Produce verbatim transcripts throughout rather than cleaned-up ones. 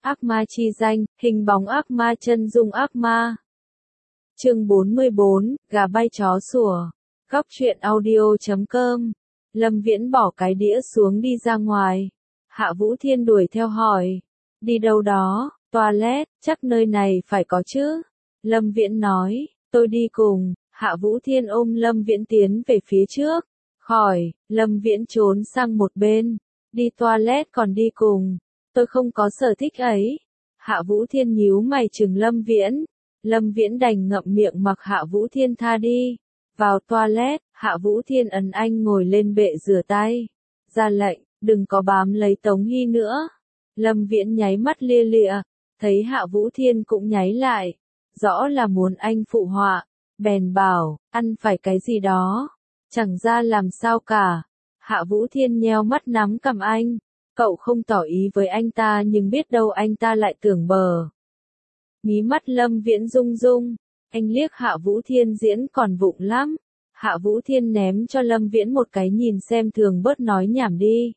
Ác ma chi danh, hình bóng ác ma chân dung ác ma. Chương bốn mươi bốn, gà bay chó sủa. Góc truyện audio chấm com. Lâm Viễn bỏ cái đĩa xuống đi ra ngoài. Hạ Vũ Thiên đuổi theo hỏi. Đi đâu đó? Toilet, chắc nơi này phải có chứ. Lâm Viễn nói, tôi đi cùng. Hạ Vũ Thiên ôm Lâm Viễn tiến về phía trước. Khỏi, Lâm Viễn trốn sang một bên. Đi toilet còn đi cùng. Tôi không có sở thích ấy. Hạ Vũ Thiên nhíu mày trừng Lâm Viễn. Lâm Viễn đành ngậm miệng mặc Hạ Vũ Thiên tha đi. Vào toilet, Hạ Vũ Thiên ấn anh ngồi lên bệ rửa tay. Ra lệnh, đừng có bám lấy Tống Hy nữa. Lâm Viễn nháy mắt lia lịa, thấy Hạ Vũ Thiên cũng nháy lại. Rõ là muốn anh phụ họa. Bèn bảo, ăn phải cái gì đó. Chẳng ra làm sao cả. Hạ Vũ Thiên nheo mắt nắm cầm anh. Cậu không tỏ ý với anh ta nhưng biết đâu anh ta lại tưởng bờ. Mí mắt Lâm Viễn rung rung. Anh liếc Hạ Vũ Thiên diễn còn vụng lắm. Hạ Vũ Thiên ném cho Lâm Viễn một cái nhìn xem thường bớt nói nhảm đi.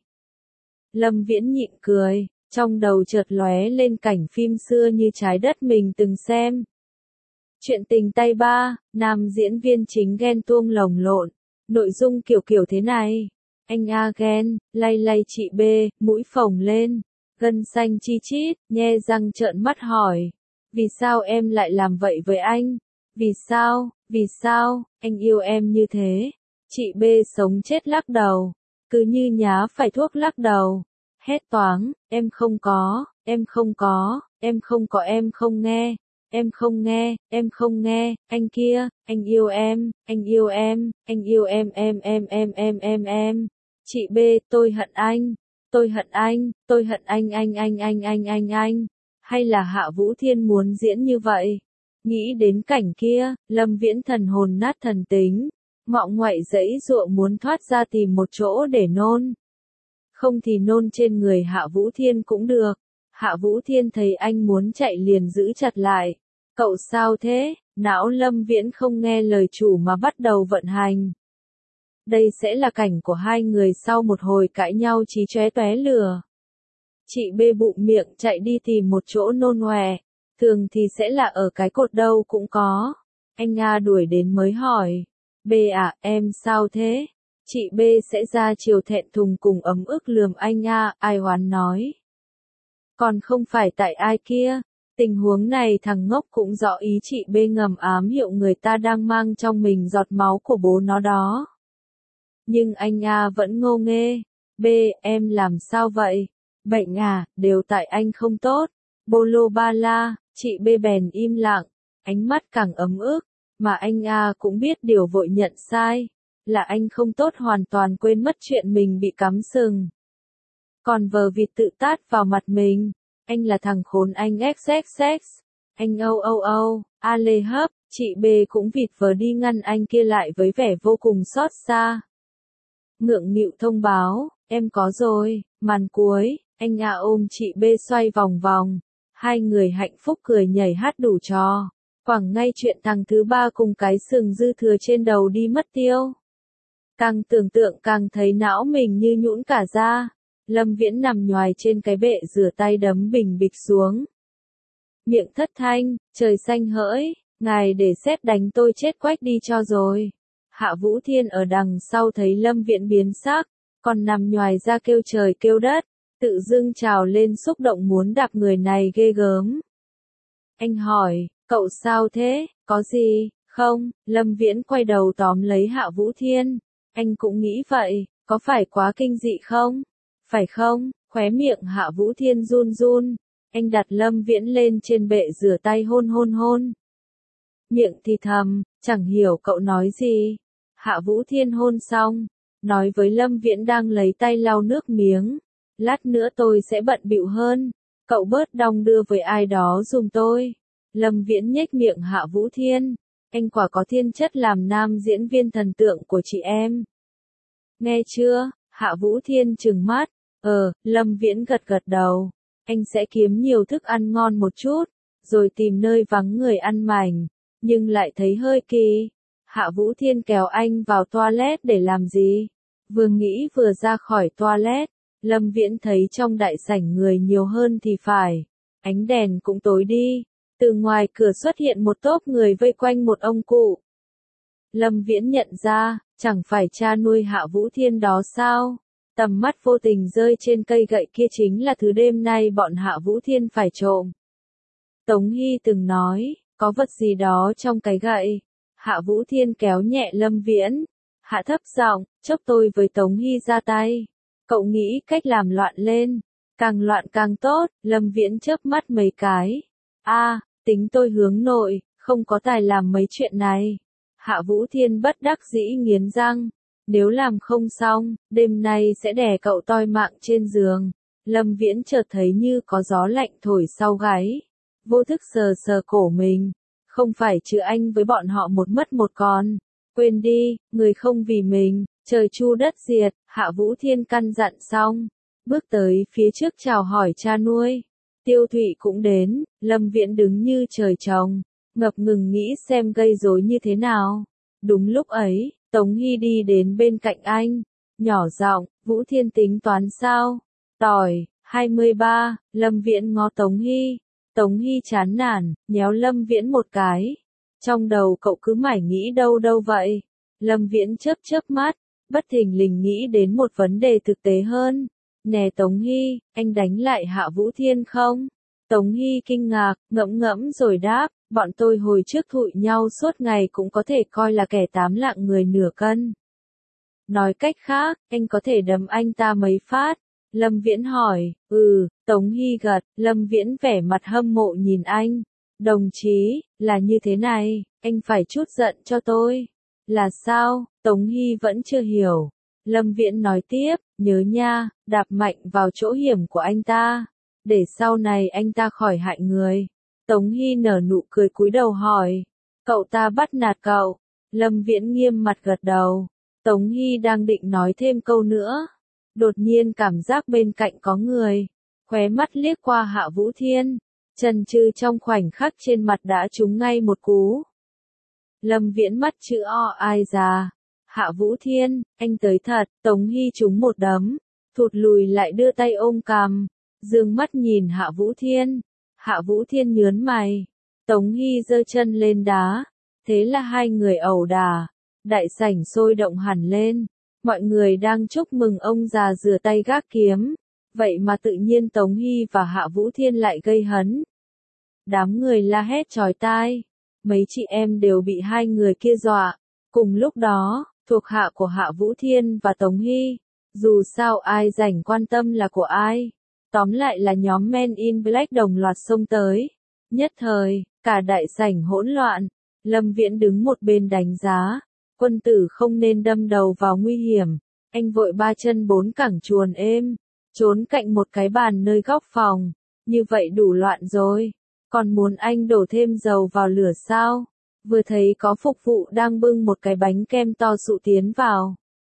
Lâm Viễn nhịn cười, trong đầu chợt lóe lên cảnh phim xưa như Trái Đất mình từng xem. Chuyện tình tay ba, nam diễn viên chính ghen tuông lồng lộn. Nội dung kiểu kiểu thế này. Anh A ghen, lay lay chị B, mũi phồng lên, gân xanh chi chít, nhe răng trợn mắt hỏi. Vì sao em lại làm vậy với anh? Vì sao, vì sao, anh yêu em như thế? Chị B sống chết lắc đầu, cứ như nhá phải thuốc lắc đầu. Hét toáng, em không có, em không có, em không có em không nghe. Em không nghe, em không nghe, anh kia, anh yêu em, anh yêu em, anh yêu em em em em em em em. Chị B, tôi hận anh, tôi hận anh, tôi hận anh anh anh anh anh anh anh. Hay là Hạ Vũ Thiên muốn diễn như vậy? Nghĩ đến cảnh kia, Lâm Viễn thần hồn nát thần tính, ngọ ngoại giãy giụa muốn thoát ra tìm một chỗ để nôn. Không thì nôn trên người Hạ Vũ Thiên cũng được. Hạ Vũ Thiên thấy anh muốn chạy liền giữ chặt lại. Cậu sao thế? Não Lâm Viễn không nghe lời chủ mà bắt đầu vận hành. Đây sẽ là cảnh của hai người sau một hồi cãi nhau chí chóe tóe lửa. Chị B bụng miệng chạy đi tìm một chỗ nôn ngoè. Thường thì sẽ là ở cái cột đâu cũng có. Anh A đuổi đến mới hỏi. B à, em sao thế? Chị B sẽ ra chiều thẹn thùng cùng ấm ức lườm anh A, ai oán nói. Còn không phải tại ai kia. Tình huống này thằng ngốc cũng rõ ý chị B ngầm ám hiệu người ta đang mang trong mình giọt máu của bố nó đó. Nhưng anh A vẫn ngô nghê. B, em làm sao vậy? Bệnh à, đều tại anh không tốt. Bô lô ba la, chị B bèn im lặng, ánh mắt càng ấm ức, mà anh A cũng biết điều vội nhận sai. Là anh không tốt hoàn toàn quên mất chuyện mình bị cắm sừng. Còn vờ vịt tự tát vào mặt mình. Anh là thằng khốn anh xx xx. Anh âu âu âu, A lê hấp, chị B cũng vịt vờ đi ngăn anh kia lại với vẻ vô cùng xót xa. Ngượng nghịu thông báo, em có rồi, màn cuối, anh A ôm chị B xoay vòng vòng. Hai người hạnh phúc cười nhảy hát đủ trò. Quẳng ngay chuyện thằng thứ ba cùng cái sừng dư thừa trên đầu đi mất tiêu. Càng tưởng tượng càng thấy não mình như nhũn cả ra. Lâm Viễn nằm nhoài trên cái bệ rửa tay đấm bình bịch xuống. Miệng thất thanh, trời xanh hỡi, ngài để sét đánh tôi chết quách đi cho rồi. Hạ Vũ Thiên ở đằng sau thấy Lâm Viễn biến sắc, còn nằm nhoài ra kêu trời kêu đất, tự dưng trào lên xúc động muốn đạp người này ghê gớm. Anh hỏi, cậu sao thế, có gì, không? Lâm Viễn quay đầu tóm lấy Hạ Vũ Thiên. Anh cũng nghĩ vậy, có phải quá kinh dị không? Phải không? Khóe miệng Hạ Vũ Thiên run run. Anh đặt Lâm Viễn lên trên bệ rửa tay hôn hôn hôn. Miệng thì thầm, chẳng hiểu cậu nói gì. Hạ Vũ Thiên hôn xong, nói với Lâm Viễn đang lấy tay lau nước miếng. Lát nữa tôi sẽ bận bịu hơn. Cậu bớt đong đưa với ai đó giùm tôi. Lâm Viễn nhếch miệng Hạ Vũ Thiên. Anh quả có thiên chất làm nam diễn viên thần tượng của chị em. Nghe chưa? Hạ Vũ Thiên trừng mắt. Ờ, Lâm Viễn gật gật đầu. Anh sẽ kiếm nhiều thức ăn ngon một chút, rồi tìm nơi vắng người ăn mảnh. Nhưng lại thấy hơi kỳ. Hạ Vũ Thiên kéo anh vào toilet để làm gì? Vừa nghĩ vừa ra khỏi toilet, Lâm Viễn thấy trong đại sảnh người nhiều hơn thì phải. ánh đèn cũng tối đi. Từ ngoài cửa xuất hiện một tốp người vây quanh một ông cụ. Lâm Viễn nhận ra, chẳng phải cha nuôi Hạ Vũ Thiên đó sao? Tầm mắt vô tình rơi trên cây gậy kia chính là thứ đêm nay bọn Hạ Vũ Thiên phải trộm. Tống Hy từng nói, có vật gì đó trong cái gậy. Hạ Vũ Thiên kéo nhẹ Lâm Viễn. Hạ thấp giọng, chốc tôi với Tống Hy ra tay. Cậu nghĩ cách làm loạn lên. Càng loạn càng tốt, Lâm Viễn chớp mắt mấy cái. A, tính tôi hướng nội, không có tài làm mấy chuyện này. Hạ Vũ Thiên bất đắc dĩ nghiến răng. Nếu làm không xong, đêm nay sẽ đè cậu toi mạng trên giường. Lâm Viễn chợt thấy như có gió lạnh thổi sau gáy. Vô thức sờ sờ cổ mình. Không phải chứ anh với bọn họ một mất một còn. Quên đi, người không vì mình, trời chu đất diệt. Hạ Vũ Thiên căn dặn xong. Bước tới phía trước chào hỏi cha nuôi. Tiêu Thụy cũng đến, Lâm Viễn đứng như trời trồng. Ngập ngừng nghĩ xem gây rối như thế nào. Đúng lúc ấy, Tống Hy đi đến bên cạnh anh. Nhỏ giọng, Vũ Thiên tính toán sao? Tỏi, hai mươi ba, Lâm Viễn ngó Tống Hy. Tống Hy chán nản, nhéo Lâm Viễn một cái. Trong đầu cậu cứ mải nghĩ đâu đâu vậy? Lâm Viễn chớp chớp mắt, bất thình lình nghĩ đến một vấn đề thực tế hơn. Nè Tống Hy, anh đánh lại Hạ Vũ Thiên không? Tống Hy kinh ngạc, ngẫm ngẫm rồi đáp, bọn tôi hồi trước thụi nhau suốt ngày cũng có thể coi là kẻ tám lạng người nửa cân. Nói cách khác, anh có thể đấm anh ta mấy phát? Lâm Viễn hỏi, ừ, Tống Hy gật, Lâm Viễn vẻ mặt hâm mộ nhìn anh. Đồng chí, là như thế này, anh phải chút giận cho tôi. Là sao? Tống Hy vẫn chưa hiểu. Lâm Viễn nói tiếp, nhớ nha, đạp mạnh vào chỗ hiểm của anh ta. Để sau này anh ta khỏi hại người. Tống Hy nở nụ cười cúi đầu hỏi. Cậu ta bắt nạt cậu. Lâm Viễn nghiêm mặt gật đầu. Tống Hy đang định nói thêm câu nữa. Đột nhiên cảm giác bên cạnh có người. Khóe mắt liếc qua Hạ Vũ Thiên. Chần chừ trong khoảnh khắc trên mặt đã trúng ngay một cú. Lâm Viễn mắt chữ O ai già. Hạ Vũ Thiên, anh tới thật. Tống Hy trúng một đấm. Thụt lùi lại đưa tay ôm cằm. Dương mắt nhìn Hạ Vũ Thiên. Hạ Vũ Thiên nhớn mày. Tống Hy giơ chân lên đá. Thế là hai người ẩu đả. Đại sảnh sôi động hẳn lên. Mọi người đang chúc mừng ông già rửa tay gác kiếm. Vậy mà tự nhiên Tống Hy và Hạ Vũ Thiên lại gây hấn. Đám người la hét chói tai. Mấy chị em đều bị hai người kia dọa. Cùng lúc đó, thuộc hạ của Hạ Vũ Thiên và Tống Hy. Dù sao ai rảnh quan tâm là của ai. Tóm lại là nhóm Men in Black đồng loạt xông tới. Nhất thời, cả đại sảnh hỗn loạn. Lâm Viễn đứng một bên đánh giá. Quân tử không nên đâm đầu vào nguy hiểm. Anh vội ba chân bốn cẳng chuồn êm. Trốn cạnh một cái bàn nơi góc phòng. Như vậy đủ loạn rồi. Còn muốn anh đổ thêm dầu vào lửa sao? Vừa thấy có phục vụ đang bưng một cái bánh kem to sụ tiến vào.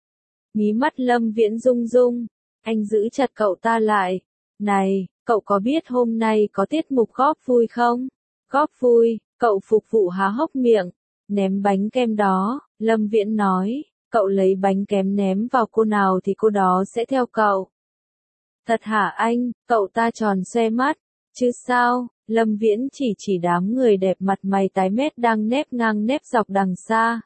Mí mắt Lâm Viễn rung rung. Anh giữ chặt cậu ta lại. Này, cậu có biết hôm nay có tiết mục góp vui không? Góp vui, cậu phục vụ há hốc miệng. Ném bánh kem đó, Lâm Viễn nói. Cậu lấy bánh kem ném vào cô nào thì cô đó sẽ theo cậu. Thật hả anh? Cậu ta tròn xoe mắt. Chứ sao? Lâm Viễn chỉ chỉ đám người đẹp mặt mày tái mét đang nép ngang nép dọc đằng xa.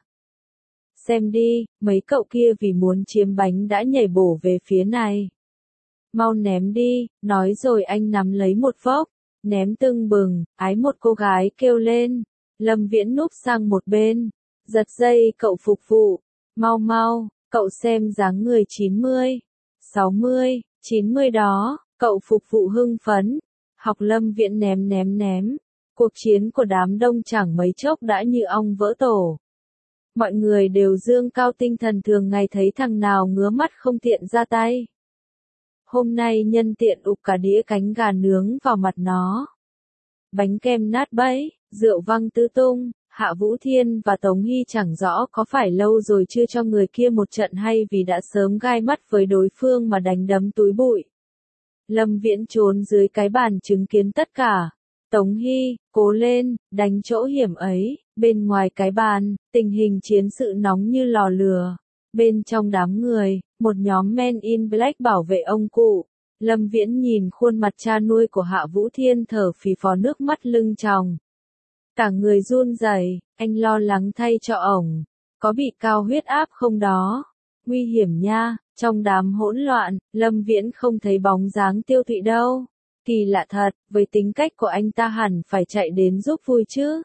Xem đi, mấy cậu kia vì muốn chiếm bánh đã nhảy bổ về phía này. Mau ném đi, nói rồi anh nắm lấy một vốc, ném tưng bừng, ái một cô gái kêu lên. Lâm Viễn núp sang một bên, giật dây cậu phục vụ, mau mau, cậu xem dáng người chín mươi, sáu mươi, chín mươi đó, cậu phục vụ hưng phấn. Học Lâm Viễn ném ném ném, cuộc chiến của đám đông chẳng mấy chốc đã như ong vỡ tổ. Mọi người đều dương cao tinh thần thường ngày thấy thằng nào ngứa mắt không tiện ra tay. Hôm nay nhân tiện ụp cả đĩa cánh gà nướng vào mặt nó. Bánh kem nát bấy, rượu văng tứ tung, Hạ Vũ Thiên và Tống Hy chẳng rõ có phải lâu rồi chưa cho người kia một trận hay vì đã sớm gai mắt với đối phương mà đánh đấm túi bụi. Lâm Viễn trốn dưới cái bàn chứng kiến tất cả. Tống Hy, cố lên, đánh chỗ hiểm ấy. Bên ngoài cái bàn, tình hình chiến sự nóng như lò lửa. Bên trong đám người, một nhóm Men in Black bảo vệ ông cụ. Lâm Viễn nhìn khuôn mặt cha nuôi của Hạ Vũ Thiên thở phì phò nước mắt lưng tròng. Cả người run rẩy, anh lo lắng thay cho ổng. Có bị cao huyết áp không đó? Nguy hiểm nha, trong đám hỗn loạn, Lâm Viễn không thấy bóng dáng Tiêu Thụy đâu. Kỳ lạ thật, với tính cách của anh ta hẳn phải chạy đến giúp vui chứ.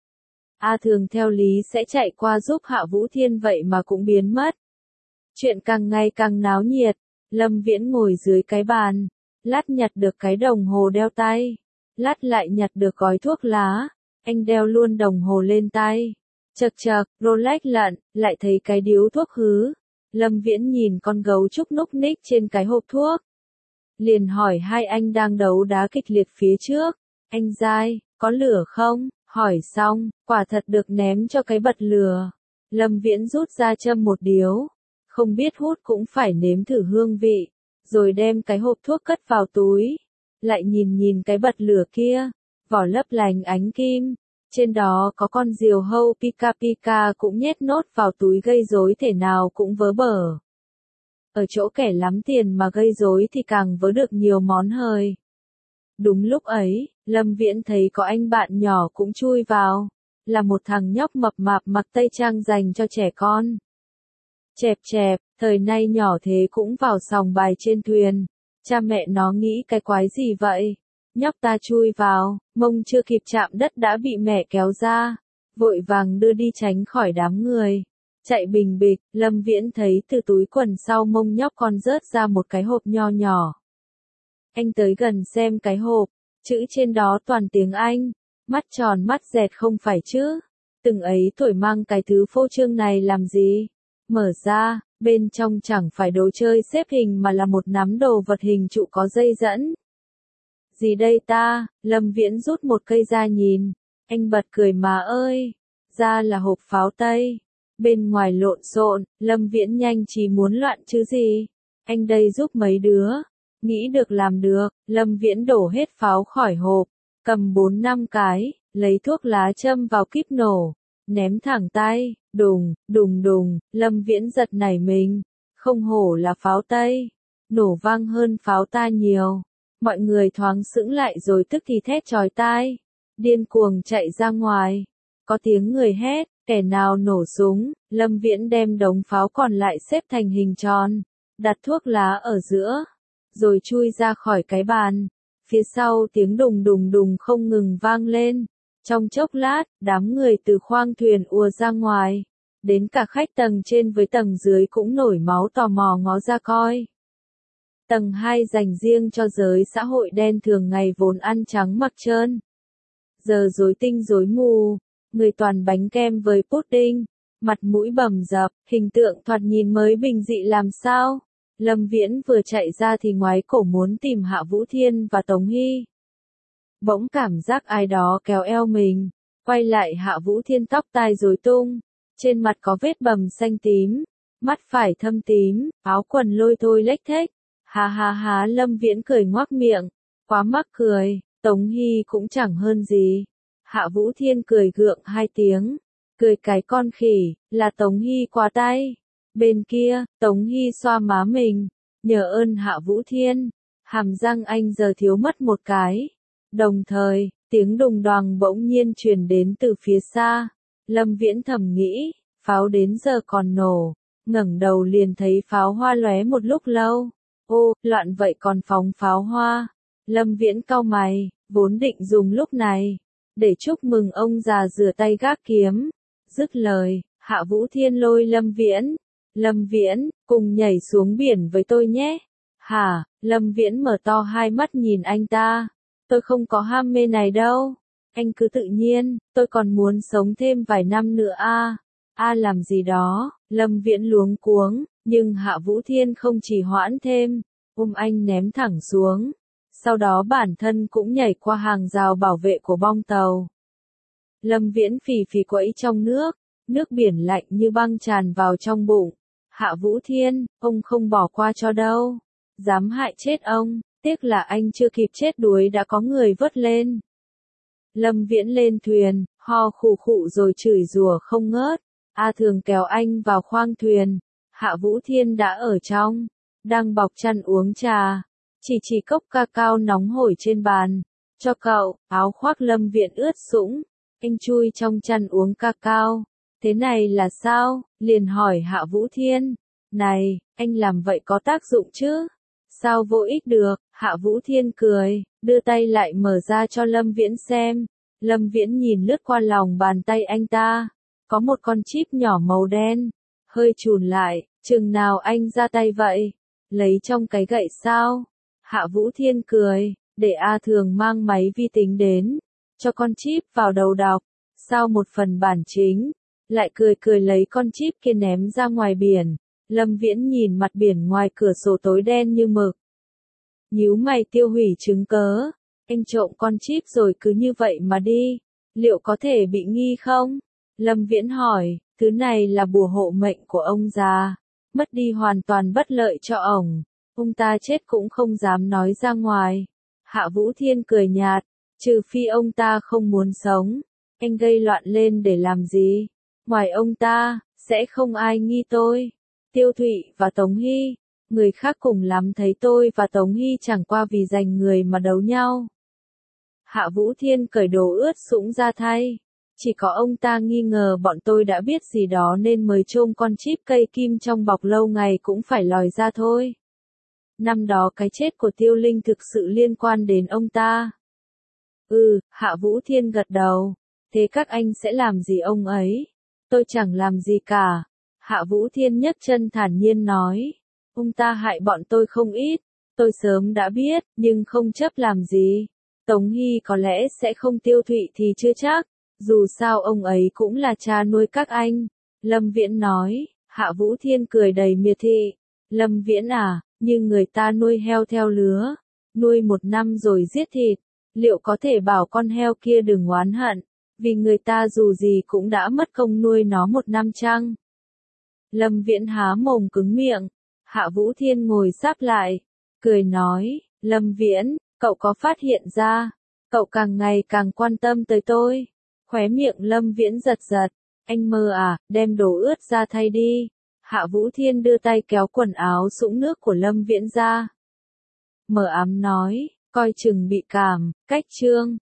A Thường theo lý sẽ chạy qua giúp Hạ Vũ Thiên vậy mà cũng biến mất. Chuyện càng ngày càng náo nhiệt, Lâm Viễn ngồi dưới cái bàn, lát nhặt được cái đồng hồ đeo tay, lát lại nhặt được gói thuốc lá, anh đeo luôn đồng hồ lên tay. Chậc chậc, Rolex lận, lại thấy cái điếu thuốc hứ. Lâm Viễn nhìn con gấu trúc núc ních trên cái hộp thuốc. Liền hỏi hai anh đang đấu đá kịch liệt phía trước. Anh dai, có lửa không? Hỏi xong, quả thật được ném cho cái bật lửa. Lâm Viễn rút ra châm một điếu. Không biết hút cũng phải nếm thử hương vị. Rồi đem cái hộp thuốc cất vào túi. Lại nhìn nhìn cái bật lửa kia. Vỏ lấp lánh ánh kim. Trên đó có con diều hâu Pika Pika cũng nhét nốt vào túi gây rối thể nào cũng vớ bở. Ở chỗ kẻ lắm tiền mà gây rối thì càng vớ được nhiều món hời. Đúng lúc ấy, Lâm Viễn thấy có anh bạn nhỏ cũng chui vào. Là một thằng nhóc mập mạp mặc tây trang dành cho trẻ con. Chẹp chẹp, thời nay nhỏ thế cũng vào sòng bài trên thuyền. Cha mẹ nó nghĩ cái quái gì vậy? Nhóc ta chui vào, mông chưa kịp chạm đất đã bị mẹ kéo ra. Vội vàng đưa đi tránh khỏi đám người. Chạy bình bịch, Lâm Viễn thấy từ túi quần sau mông nhóc con rớt ra một cái hộp nho nhỏ. Anh tới gần xem cái hộp, chữ trên đó toàn tiếng Anh. Mắt tròn mắt dẹt không phải chứ. Từng ấy tuổi mang cái thứ phô trương này làm gì? Mở ra, bên trong chẳng phải đồ chơi xếp hình mà là một nắm đồ vật hình trụ có dây dẫn. Gì đây ta? Lâm Viễn rút một cây ra nhìn. Anh bật cười mà ơi. Ra là hộp pháo Tây. Bên ngoài lộn xộn, Lâm Viễn nhanh chỉ muốn loạn chứ gì. Anh đây giúp mấy đứa. Nghĩ được làm được, Lâm Viễn đổ hết pháo khỏi hộp. Cầm bốn năm cái, lấy thuốc lá châm vào kíp nổ. Ném thẳng tay, đùng, đùng đùng, Lâm Viễn giật nảy mình. Không hổ là pháo Tây. Nổ vang hơn pháo ta nhiều. Mọi người thoáng sững lại rồi tức thì thét chói tai. Điên cuồng chạy ra ngoài. Có tiếng người hét, kẻ nào nổ súng. Lâm Viễn đem đống pháo còn lại xếp thành hình tròn. Đặt thuốc lá ở giữa. Rồi chui ra khỏi cái bàn. Phía sau tiếng đùng đùng đùng không ngừng vang lên. Trong chốc lát, đám người từ khoang thuyền ùa ra ngoài. Đến cả khách tầng trên với tầng dưới cũng nổi máu tò mò ngó ra coi. Tầng hai dành riêng cho giới xã hội đen thường ngày vốn ăn trắng mặc trơn. Giờ rối tinh rối mù, người toàn bánh kem với pudding, mặt mũi bầm dập, hình tượng thoạt nhìn mới bình dị làm sao. Lâm Viễn vừa chạy ra thì ngoái cổ muốn tìm Hạ Vũ Thiên và Tống Hy. Bỗng cảm giác ai đó kéo eo mình, quay lại Hạ Vũ Thiên tóc tai rối tung, trên mặt có vết bầm xanh tím, mắt phải thâm tím, áo quần lôi thôi lếch thếch. Ha ha ha, Lâm Viễn cười ngoác miệng, quá mắc cười. Tống Hy cũng chẳng hơn gì. Hạ Vũ Thiên cười gượng hai tiếng, cười cái con khỉ, là Tống Hy quá tay. Bên kia, Tống Hy xoa má mình, nhờ ơn Hạ Vũ Thiên, hàm răng anh giờ thiếu mất một cái. Đồng thời, tiếng đùng đoàng bỗng nhiên truyền đến từ phía xa. Lâm Viễn thầm nghĩ, pháo đến giờ còn nổ, ngẩng đầu liền thấy pháo hoa lóe một lúc lâu. Ô, loạn vậy còn phóng pháo hoa. Lâm Viễn cau mày, vốn định dùng lúc này để chúc mừng ông già rửa tay gác kiếm. Dứt lời, Hạ Vũ Thiên lôi Lâm Viễn. Lâm Viễn, cùng nhảy xuống biển với tôi nhé. Hả? Lâm Viễn mở to hai mắt nhìn anh ta. Tôi không có ham mê này đâu. Anh cứ tự nhiên, tôi còn muốn sống thêm vài năm nữa a. À. A à, làm gì đó? Lâm Viễn luống cuống, nhưng Hạ Vũ Thiên không trì hoãn thêm, ôm anh ném thẳng xuống. Sau đó bản thân cũng nhảy qua hàng rào bảo vệ của bong tàu. Lâm Viễn phì phì quẫy trong nước, nước biển lạnh như băng tràn vào trong bụng. Hạ Vũ Thiên, ông không bỏ qua cho đâu. Dám hại chết ông, tiếc là anh chưa kịp chết đuối đã có người vớt lên. Lâm Viễn lên thuyền, ho khụ khụ rồi chửi rủa không ngớt. A Thường kéo anh vào khoang thuyền. Hạ Vũ Thiên đã ở trong, đang bọc chăn uống trà. chỉ chỉ cốc ca cao nóng hổi trên bàn. Cho cậu, áo khoác Lâm Viễn ướt sũng. Anh chui trong chăn uống ca cao. Thế này là sao? Liền hỏi Hạ Vũ Thiên. Này, anh làm vậy có tác dụng chứ? Sao vô ích được? Hạ Vũ Thiên cười, đưa tay lại mở ra cho Lâm Viễn xem. Lâm Viễn nhìn lướt qua lòng bàn tay anh ta. Có một con chip nhỏ màu đen. Hơi chùn lại, chừng nào anh ra tay vậy? Lấy trong cái gậy sao? Hạ Vũ Thiên cười, để A Thường mang máy vi tính đến. Cho con chip vào đầu đọc. Sao một phần bản chính? Lại cười cười lấy con chip kia ném ra ngoài biển. Lâm Viễn nhìn mặt biển ngoài cửa sổ tối đen như mực. Nhíu mày tiêu hủy chứng cớ. Anh trộm con chip rồi cứ như vậy mà đi. Liệu có thể bị nghi không? Lâm Viễn hỏi, thứ này là bùa hộ mệnh của ông già. Mất đi hoàn toàn bất lợi cho ổng. Ông ta chết cũng không dám nói ra ngoài. Hạ Vũ Thiên cười nhạt, trừ phi ông ta không muốn sống. Anh gây loạn lên để làm gì? Ngoài ông ta, sẽ không ai nghi tôi. Tiêu Thụy và Tống Hy, người khác cùng lắm thấy tôi và Tống Hy chẳng qua vì giành người mà đấu nhau. Hạ Vũ Thiên cởi đồ ướt sũng ra thay. Chỉ có ông ta nghi ngờ bọn tôi đã biết gì đó nên mới chôn con chip cây kim trong bọc lâu ngày cũng phải lòi ra thôi. Năm đó cái chết của Tiêu Linh thực sự liên quan đến ông ta. Ừ, Hạ Vũ Thiên gật đầu. Thế các anh sẽ làm gì ông ấy? Tôi chẳng làm gì cả. Hạ Vũ Thiên nhấc chân thản nhiên nói. Ông ta hại bọn tôi không ít. Tôi sớm đã biết, nhưng không chấp làm gì. Tống Hy có lẽ sẽ không Tiêu Thụy thì chưa chắc. Dù sao ông ấy cũng là cha nuôi các anh. Lâm Viễn nói. Hạ Vũ Thiên cười đầy miệt thị. Lâm Viễn à, nhưng người ta nuôi heo theo lứa. Nuôi một năm rồi giết thịt. Liệu có thể bảo con heo kia đừng oán hận? Vì người ta dù gì cũng đã mất công nuôi nó một năm chăng? Lâm Viễn há mồm cứng miệng. Hạ Vũ Thiên ngồi sáp lại. Cười nói, Lâm Viễn, cậu có phát hiện ra, cậu càng ngày càng quan tâm tới tôi. Khóe miệng Lâm Viễn giật giật. Anh mơ à, đem đồ ướt ra thay đi. Hạ Vũ Thiên đưa tay kéo quần áo sũng nước của Lâm Viễn ra. Mờ ám nói, coi chừng bị cảm, cách chương.